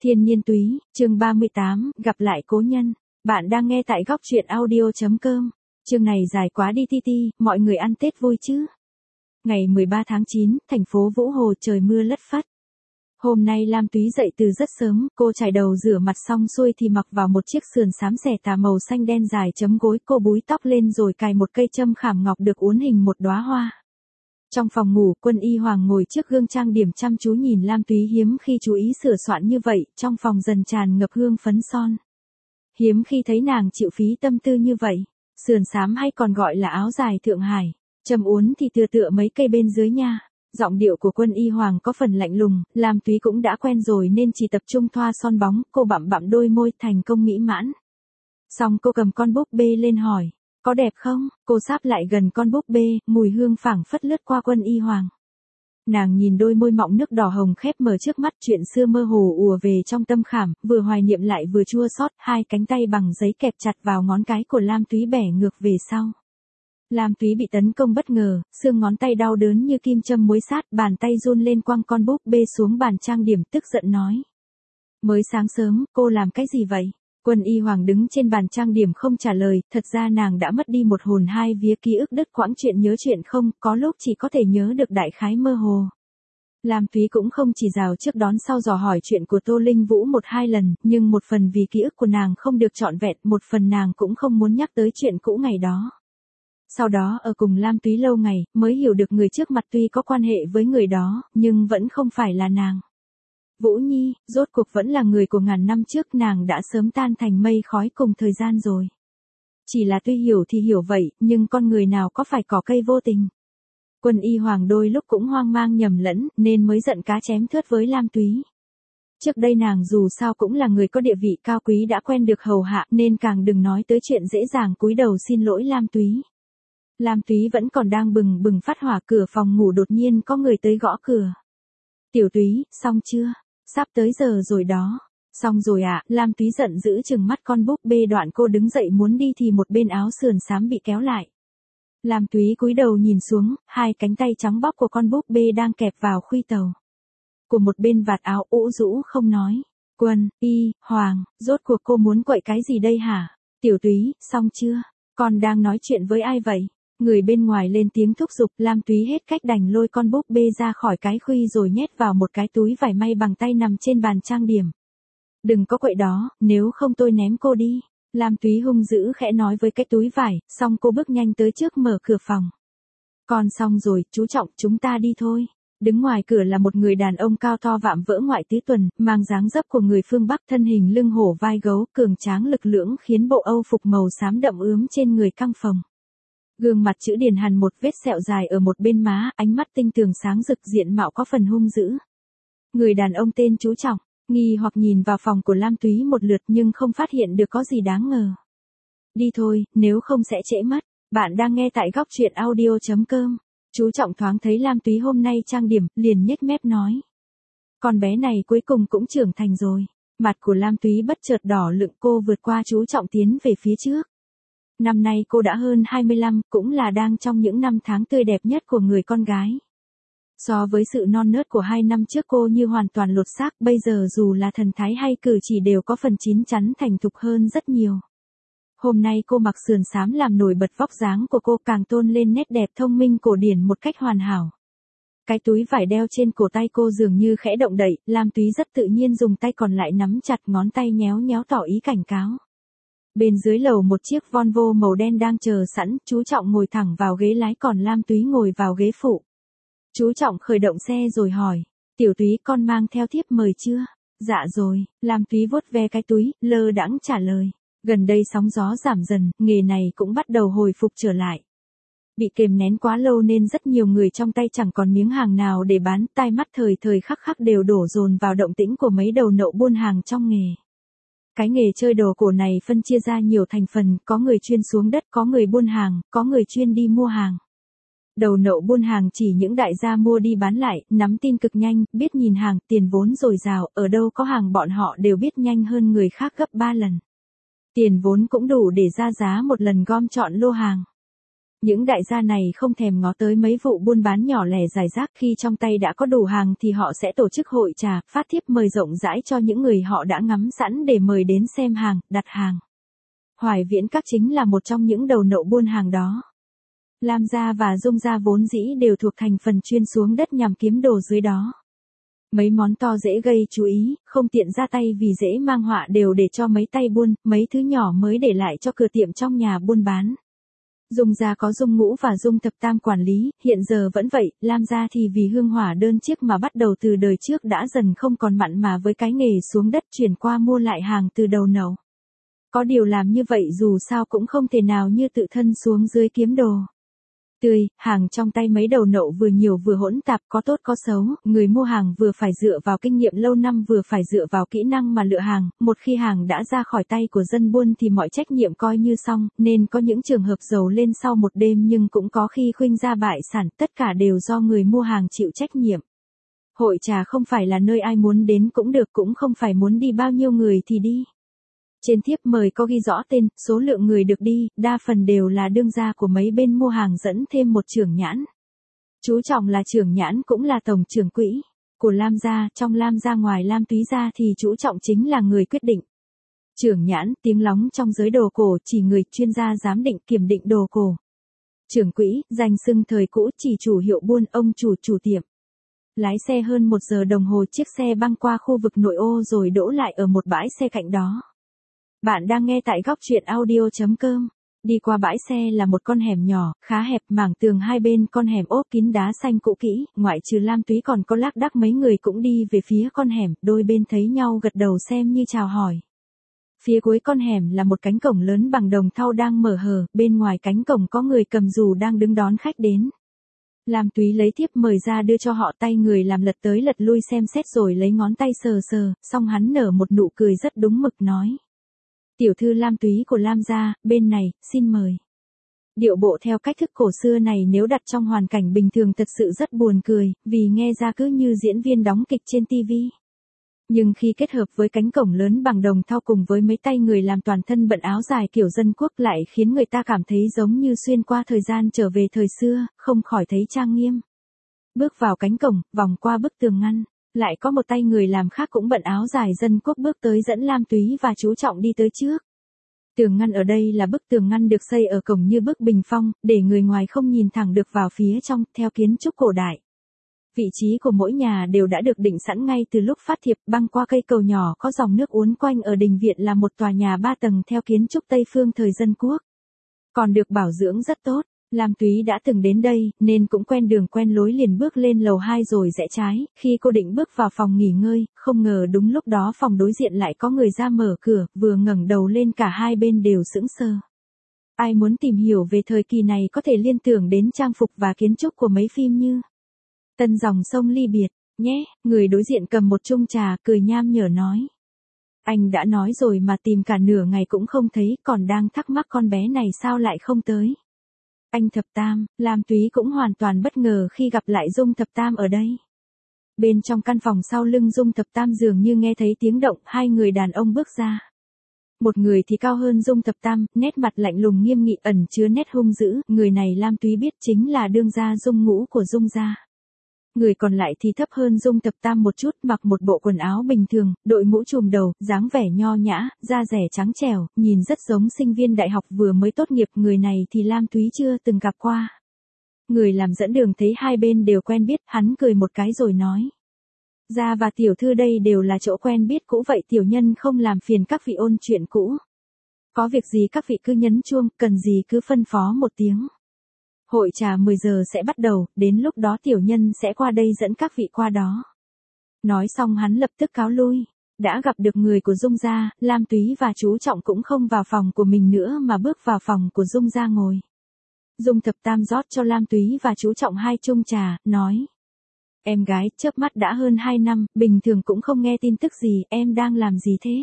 Thiên Nhiên Túy, chương 38, gặp lại cố nhân. Bạn đang nghe tại góc truyện audio.com. Chương này dài quá đi ti, mọi người ăn Tết vui chứ. Ngày 13 tháng 9, thành phố Vũ Hồ trời mưa lất phất. Hôm nay Lam Túy dậy từ rất sớm, cô chải đầu rửa mặt xong xuôi thì mặc vào một chiếc sườn xám xẻ tà màu xanh đen dài chấm gối, cô búi tóc lên rồi cài một cây châm khảm ngọc được uốn hình một đóa hoa. Trong phòng ngủ, Quân Y Hoàng ngồi trước gương trang điểm chăm chú nhìn Lam Túy, hiếm khi chú ý sửa soạn như vậy, trong phòng dần tràn ngập hương phấn son. Hiếm khi thấy nàng chịu phí tâm tư như vậy. Sườn xám hay còn gọi là áo dài Thượng Hải, châm uốn thì tựa mấy cây bên dưới nha. Giọng điệu của Quân Y Hoàng có phần lạnh lùng, Lam Túy cũng đã quen rồi nên chỉ tập trung thoa son bóng, cô bặm đôi môi thành công mỹ mãn. Xong cô cầm con búp bê lên hỏi, có đẹp không? Cô sáp lại gần con búp bê, mùi hương phảng phất lướt qua Quân Y Hoàng. Nàng nhìn đôi môi mọng nước đỏ hồng khép mở trước mắt, chuyện xưa mơ hồ ùa về trong tâm khảm, vừa hoài niệm lại vừa chua xót. Hai cánh tay bằng giấy kẹp chặt vào ngón cái của Lam Túy bẻ ngược về sau. Lam Túy bị tấn công bất ngờ, xương ngón tay đau đớn như kim châm muối sát, bàn tay run lên quăng con búp bê xuống bàn trang điểm, tức giận nói. Mới sáng sớm, cô làm cái gì vậy? Quân Y Hoàng đứng trên bàn trang điểm không trả lời, thật ra nàng đã mất đi một hồn hai vía, ký ức đứt quãng, chuyện nhớ chuyện không, có lúc chỉ có thể nhớ được đại khái mơ hồ. Lam Túy cũng không chỉ rào trước đón sau dò hỏi chuyện của Tô Linh Vũ một hai lần, nhưng một phần vì ký ức của nàng không được trọn vẹn, một phần nàng cũng không muốn nhắc tới chuyện cũ ngày đó. Sau đó ở cùng Lam Túy lâu ngày, mới hiểu được người trước mặt tuy có quan hệ với người đó, nhưng vẫn không phải là nàng. Vũ Nhi, rốt cuộc vẫn là người của ngàn năm trước, nàng đã sớm tan thành mây khói cùng thời gian rồi. Chỉ là tuy hiểu thì hiểu vậy, nhưng con người nào có phải cỏ cây vô tình. Quân Y Hoàng đôi lúc cũng hoang mang nhầm lẫn, nên mới giận cá chém thớt với Lam Túy. Trước đây nàng dù sao cũng là người có địa vị cao quý, đã quen được hầu hạ, nên càng đừng nói tới chuyện dễ dàng cúi đầu xin lỗi Lam Túy. Lam Túy vẫn còn đang bừng phát hỏa, cửa phòng ngủ đột nhiên có người tới gõ cửa. Tiểu Túy, xong chưa? Sắp tới giờ rồi đó. Xong rồi ạ. Lam Túy giận dữ chừng mắt con búp bê, đoạn cô đứng dậy muốn đi thì một bên áo sườn xám bị kéo lại. Lam Túy cúi đầu nhìn xuống, hai cánh tay trắng bóc của con búp bê đang kẹp vào khuy tàu. Của một bên vạt áo ũ rũ không nói. Quân Y Hoàng, rốt cuộc cô muốn quậy cái gì đây hả? Tiểu Túy, xong chưa? Con đang nói chuyện với ai vậy? Người bên ngoài lên tiếng thúc giục, Lam Túy hết cách đành lôi con búp bê ra khỏi cái khuy rồi nhét vào một cái túi vải may bằng tay nằm trên bàn trang điểm. Đừng có quậy đó, nếu không tôi ném cô đi. Lam Túy hung dữ khẽ nói với cái túi vải, xong cô bước nhanh tới trước mở cửa phòng. Con xong rồi, chú Trọng, chúng ta đi thôi. Đứng ngoài cửa là một người đàn ông cao to vạm vỡ ngoại tứ tuần, mang dáng dấp của người phương Bắc, thân hình lưng hổ vai gấu, cường tráng lực lưỡng, khiến bộ âu phục màu xám đậm ướm trên người căng phồng. Gương mặt chữ điển hằn, một vết sẹo dài ở một bên má, ánh mắt tinh tường sáng rực, diện mạo có phần hung dữ. Người đàn ông tên chú Trọng, nghi hoặc nhìn vào phòng của Lam Túy một lượt nhưng không phát hiện được có gì đáng ngờ. Đi thôi, nếu không sẽ trễ mất. Bạn đang nghe tại góc truyện audio.com. Chú Trọng thoáng thấy Lam Túy hôm nay trang điểm, liền nhếch mép nói. Con bé này cuối cùng cũng trưởng thành rồi. Mặt của Lam Túy bất chợt đỏ lựng, cô vượt qua chú Trọng tiến về phía trước. Năm nay cô đã hơn 25, cũng là đang trong những năm tháng tươi đẹp nhất của người con gái. So với sự non nớt của 2 năm trước, cô như hoàn toàn lột xác, bây giờ dù là thần thái hay cử chỉ đều có phần chín chắn thành thục hơn rất nhiều. Hôm nay cô mặc sườn xám làm nổi bật vóc dáng của cô, càng tôn lên nét đẹp thông minh cổ điển một cách hoàn hảo. Cái túi vải đeo trên cổ tay cô dường như khẽ động đậy, Lam Túy rất tự nhiên dùng tay còn lại nắm chặt, ngón tay nhéo nhéo tỏ ý cảnh cáo. Bên dưới lầu một chiếc Volvo màu đen đang chờ sẵn, chú Trọng ngồi thẳng vào ghế lái còn Lam Túy ngồi vào ghế phụ. Chú Trọng khởi động xe rồi hỏi, Tiểu Túy, con mang theo thiếp mời chưa? Dạ rồi. Lam Túy vuốt ve cái túi, lơ đãng trả lời. Gần đây sóng gió giảm dần, nghề này cũng bắt đầu hồi phục trở lại. Bị kềm nén quá lâu nên rất nhiều người trong tay chẳng còn miếng hàng nào để bán, tai mắt thời khắc đều đổ dồn vào động tĩnh của mấy đầu nậu buôn hàng trong nghề. Cái nghề chơi đồ cổ này phân chia ra nhiều thành phần, có người chuyên xuống đất, có người buôn hàng, có người chuyên đi mua hàng. Đầu nậu buôn hàng chỉ những đại gia mua đi bán lại, nắm tin cực nhanh, biết nhìn hàng, tiền vốn dồi dào, ở đâu có hàng bọn họ đều biết nhanh hơn người khác gấp 3 lần. Tiền vốn cũng đủ để ra giá một lần gom chọn lô hàng. Những đại gia này không thèm ngó tới mấy vụ buôn bán nhỏ lẻ rải rác, khi trong tay đã có đủ hàng thì họ sẽ tổ chức hội trà, phát thiếp mời rộng rãi cho những người họ đã ngắm sẵn để mời đến xem hàng, đặt hàng. Hoài Viễn Các chính là một trong những đầu nậu buôn hàng đó. Lam gia và Dung gia vốn dĩ đều thuộc thành phần chuyên xuống đất nhằm kiếm đồ dưới đó. Mấy món to dễ gây chú ý, không tiện ra tay vì dễ mang họa đều để cho mấy tay buôn, mấy thứ nhỏ mới để lại cho cửa tiệm trong nhà buôn bán. Dung gia có Dung Ngũ và Dung Thập Tam quản lý, hiện giờ vẫn vậy, Lam gia thì vì hương hỏa đơn chiếc mà bắt đầu từ đời trước đã dần không còn mặn mà với cái nghề xuống đất chuyển qua mua lại hàng từ đầu nậu. Có điều làm như vậy dù sao cũng không thể nào như tự thân xuống dưới kiếm đồ tươi, hàng trong tay mấy đầu nậu vừa nhiều vừa hỗn tạp, có tốt có xấu, người mua hàng vừa phải dựa vào kinh nghiệm lâu năm vừa phải dựa vào kỹ năng mà lựa hàng, một khi hàng đã ra khỏi tay của dân buôn thì mọi trách nhiệm coi như xong, nên có những trường hợp giàu lên sau một đêm nhưng cũng có khi khuynh ra bại sản, tất cả đều do người mua hàng chịu trách nhiệm. Hội trà không phải là nơi ai muốn đến cũng được, cũng không phải muốn đi bao nhiêu người thì đi. Trên thiếp mời có ghi rõ tên, số lượng người được đi, đa phần đều là đương gia của mấy bên mua hàng dẫn thêm một trưởng nhãn. Chú Trọng là trưởng nhãn cũng là tổng trưởng quỹ của Lam gia, trong Lam gia ngoài Lam Túy gia thì chú Trọng chính là người quyết định. Trưởng nhãn, tiếng lóng trong giới đồ cổ, chỉ người chuyên gia giám định kiểm định đồ cổ. Trưởng quỹ, danh xưng thời cũ chỉ chủ hiệu buôn, ông chủ tiệm. Lái xe hơn 1 giờ đồng hồ chiếc xe băng qua khu vực nội ô rồi đỗ lại ở một bãi xe cạnh đó. Bạn đang nghe tại góc truyện audio.com. Đi qua bãi xe là một con hẻm nhỏ, khá hẹp, mảng tường hai bên con hẻm ốp kín đá xanh cũ kỹ, ngoại trừ Lam Túy còn có lác đác mấy người cũng đi về phía con hẻm, đôi bên thấy nhau gật đầu xem như chào hỏi. Phía cuối con hẻm là một cánh cổng lớn bằng đồng thau đang mở hờ, bên ngoài cánh cổng có người cầm dù đang đứng đón khách đến. Lam Túy lấy thiếp mời ra đưa cho họ, tay người làm lật tới lật lui xem xét rồi lấy ngón tay sờ, xong hắn nở một nụ cười rất đúng mực nói. Tiểu thư Lam Túy của Lam gia, bên này, xin mời. Điệu bộ theo cách thức cổ xưa này nếu đặt trong hoàn cảnh bình thường thật sự rất buồn cười, vì nghe ra cứ như diễn viên đóng kịch trên TV. Nhưng khi kết hợp với cánh cổng lớn bằng đồng thau cùng với mấy tay người làm toàn thân bận áo dài kiểu dân quốc lại khiến người ta cảm thấy giống như xuyên qua thời gian trở về thời xưa, không khỏi thấy trang nghiêm. Bước vào cánh cổng, vòng qua bức tường ngăn. Lại có một tay người làm khác cũng bận áo dài dân quốc bước tới dẫn Lam Túy và chú Trọng đi tới trước. Tường ngăn ở đây là bức tường ngăn được xây ở cổng như bức bình phong, để người ngoài không nhìn thẳng được vào phía trong, theo kiến trúc cổ đại. Vị trí của mỗi nhà đều đã được định sẵn ngay từ lúc phát thiệp, băng qua cây cầu nhỏ có dòng nước uốn quanh ở đình viện là một tòa nhà 3 tầng theo kiến trúc Tây phương thời dân quốc. Còn được bảo dưỡng rất tốt. Lam Túy đã từng đến đây, nên cũng quen đường quen lối liền bước lên lầu 2 rồi rẽ trái, khi cô định bước vào phòng nghỉ ngơi, không ngờ đúng lúc đó phòng đối diện lại có người ra mở cửa, vừa ngẩng đầu lên cả hai bên đều sững sờ. Ai muốn tìm hiểu về thời kỳ này có thể liên tưởng đến trang phục và kiến trúc của mấy phim như Tân Dòng Sông Ly Biệt, nhé, người đối diện cầm một chung trà, cười nham nhở nói. Anh đã nói rồi mà tìm cả nửa ngày cũng không thấy, còn đang thắc mắc con bé này sao lại không tới. Anh Thập Tam, Lam Túy cũng hoàn toàn bất ngờ khi gặp lại Dung Thập Tam ở đây. Bên trong căn phòng sau lưng Dung Thập Tam dường như nghe thấy tiếng động, hai người đàn ông bước ra. Một người thì cao hơn Dung Thập Tam, nét mặt lạnh lùng nghiêm nghị ẩn chứa nét hung dữ, người này Lam Túy biết chính là đương gia Dung Ngũ của Dung gia. Người còn lại thì thấp hơn Dung Thập Tam một chút, mặc một bộ quần áo bình thường, đội mũ trùm đầu, dáng vẻ nho nhã, da dẻ trắng trẻo, nhìn rất giống sinh viên đại học vừa mới tốt nghiệp. Người này thì Lam Túy chưa từng gặp qua. Người làm dẫn đường thấy hai bên đều quen biết, hắn cười một cái rồi nói. Gia và tiểu thư đây đều là chỗ quen biết cũ, vậy tiểu nhân không làm phiền các vị ôn chuyện cũ. Có việc gì các vị cứ nhấn chuông, cần gì cứ phân phó một tiếng. Hội trà 10 giờ sẽ bắt đầu, đến lúc đó tiểu nhân sẽ qua đây dẫn các vị qua đó. Nói xong hắn lập tức cáo lui. Đã gặp được người của Dung gia, Lam Túy và chú Trọng cũng không vào phòng của mình nữa mà bước vào phòng của Dung gia ngồi. Dung Thập Tam rót cho Lam Túy và chú Trọng 2 chung trà, nói. Em gái, chớp mắt đã hơn 2 năm, bình thường cũng không nghe tin tức gì, em đang làm gì thế?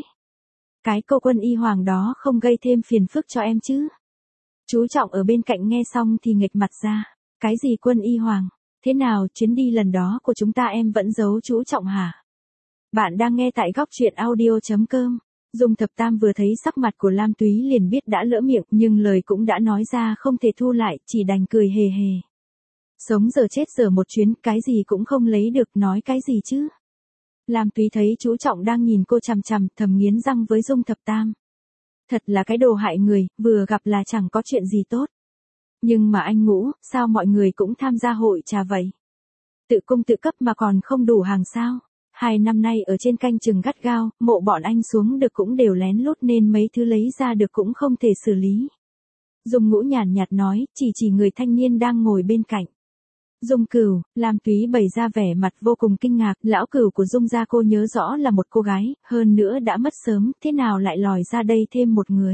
Cái cô Quân Y Hoàng đó không gây thêm phiền phức cho em chứ? Chú Trọng ở bên cạnh nghe xong thì nghệch mặt ra. Cái gì Quân Y Hoàng? Thế nào, chuyến đi lần đó của chúng ta em vẫn giấu chú Trọng hả? Bạn đang nghe tại góc truyện audio.com. Dung Thập Tam vừa thấy sắc mặt của Lam Túy liền biết đã lỡ miệng, nhưng lời cũng đã nói ra không thể thu lại, chỉ đành cười hề hề. Sống giờ chết giờ một chuyến, cái gì cũng không lấy được, nói cái gì chứ. Lam Túy thấy chú Trọng đang nhìn cô chằm chằm, thầm nghiến răng với Dung Thập Tam. Thật là cái đồ hại người, vừa gặp là chẳng có chuyện gì tốt. Nhưng mà anh Ngũ, sao mọi người cũng tham gia hội trà vậy? Tự cung tự cấp mà còn không đủ hàng sao? 2 năm nay ở trên canh chừng gắt gao, mộ bọn anh xuống được cũng đều lén lút nên mấy thứ lấy ra được cũng không thể xử lý. Dung Ngũ nhàn nhạt nói, chỉ người thanh niên đang ngồi bên cạnh. Dung Cửu, Lam Túy bày ra vẻ mặt vô cùng kinh ngạc, lão Cửu của Dung gia cô nhớ rõ là một cô gái, hơn nữa đã mất sớm, thế nào lại lòi ra đây thêm một người.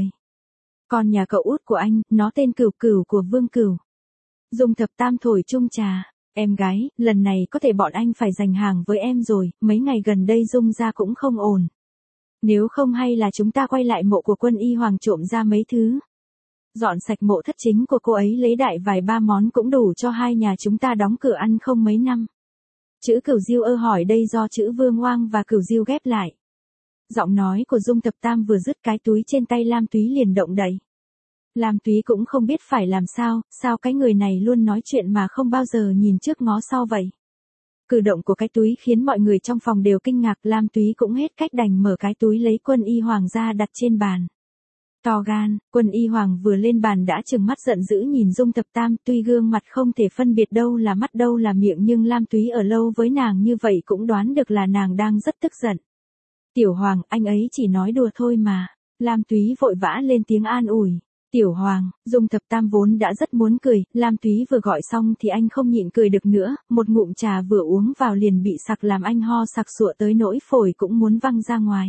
Còn nhà cậu út của anh, nó tên Cửu Cửu của Vương Cửu. Dung Thập Tam thổi chung trà, em gái, lần này có thể bọn anh phải giành hàng với em rồi, mấy ngày gần đây Dung gia cũng không ổn. Nếu không hay là chúng ta quay lại mộ của Quân Y Hoàng trộm ra mấy thứ. Dọn sạch mộ thất chính của cô ấy lấy đại vài ba món cũng đủ cho hai nhà chúng ta đóng cửa ăn không mấy năm. Chữ Cửu Diêu hỏi đây do chữ Vương Oang và Cửu Diêu ghép lại. Giọng nói của Dung Thập Tam vừa dứt cái túi trên tay Lam Túy liền động đậy. Lam Túy cũng không biết phải làm sao cái người này luôn nói chuyện mà không bao giờ nhìn trước ngó sau vậy. Cử động của cái túi khiến mọi người trong phòng đều kinh ngạc, Lam Túy cũng hết cách đành mở cái túi lấy Quân Y Hoàng ra đặt trên bàn. To gan, Quân Y Hoàng vừa lên bàn đã trừng mắt giận dữ nhìn Dung Thập Tam, tuy gương mặt không thể phân biệt đâu là mắt đâu là miệng nhưng Lam Túy ở lâu với nàng như vậy cũng đoán được là nàng đang rất tức giận. Tiểu Hoàng, anh ấy chỉ nói đùa thôi mà. Lam Túy vội vã lên tiếng an ủi. Tiểu Hoàng, Dung Thập Tam vốn đã rất muốn cười, Lam Túy vừa gọi xong thì anh không nhịn cười được nữa, một ngụm trà vừa uống vào liền bị sặc làm anh ho sặc sụa tới nỗi phổi cũng muốn văng ra ngoài.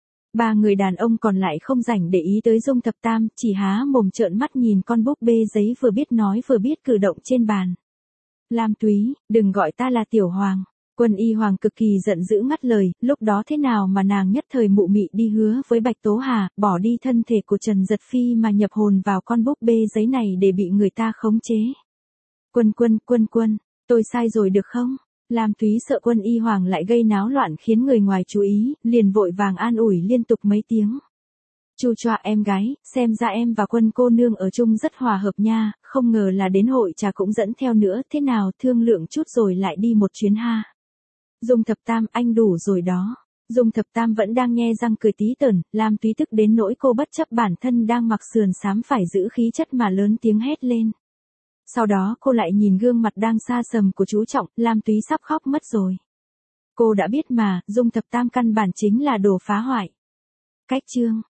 3 người đàn ông còn lại không rảnh để ý tới Dung Thập Tam, chỉ há mồm trợn mắt nhìn con búp bê giấy vừa biết nói vừa biết cử động trên bàn. Lam Túy, đừng gọi ta là Tiểu Hoàng. Quân Y Hoàng cực kỳ giận dữ ngắt lời, lúc đó thế nào mà nàng nhất thời mụ mị đi hứa với Bạch Tố Hà, bỏ đi thân thể của Trần Giật Phi mà nhập hồn vào con búp bê giấy này để bị người ta khống chế. Quân, tôi sai rồi được không? Lam Túy sợ Quân Y Hoàng lại gây náo loạn khiến người ngoài chú ý, liền vội vàng an ủi liên tục mấy tiếng. Chu choa em gái, xem ra em và Quân cô nương ở chung rất hòa hợp nha, không ngờ là đến hội trà cũng dẫn theo nữa, thế nào thương lượng chút rồi lại đi một chuyến ha. Dung Thập Tam, anh đủ rồi đó. Dung Thập Tam vẫn đang nghe răng cười tí tởn, Lam Túy tức đến nỗi cô bất chấp bản thân đang mặc sườn xám phải giữ khí chất mà lớn tiếng hét lên. Sau đó cô lại nhìn gương mặt đang xa sầm của chú Trọng, Lam Túy sắp khóc mất rồi. Cô đã biết mà, Dung Thập Tam căn bản chính là đồ phá hoại. Cách chương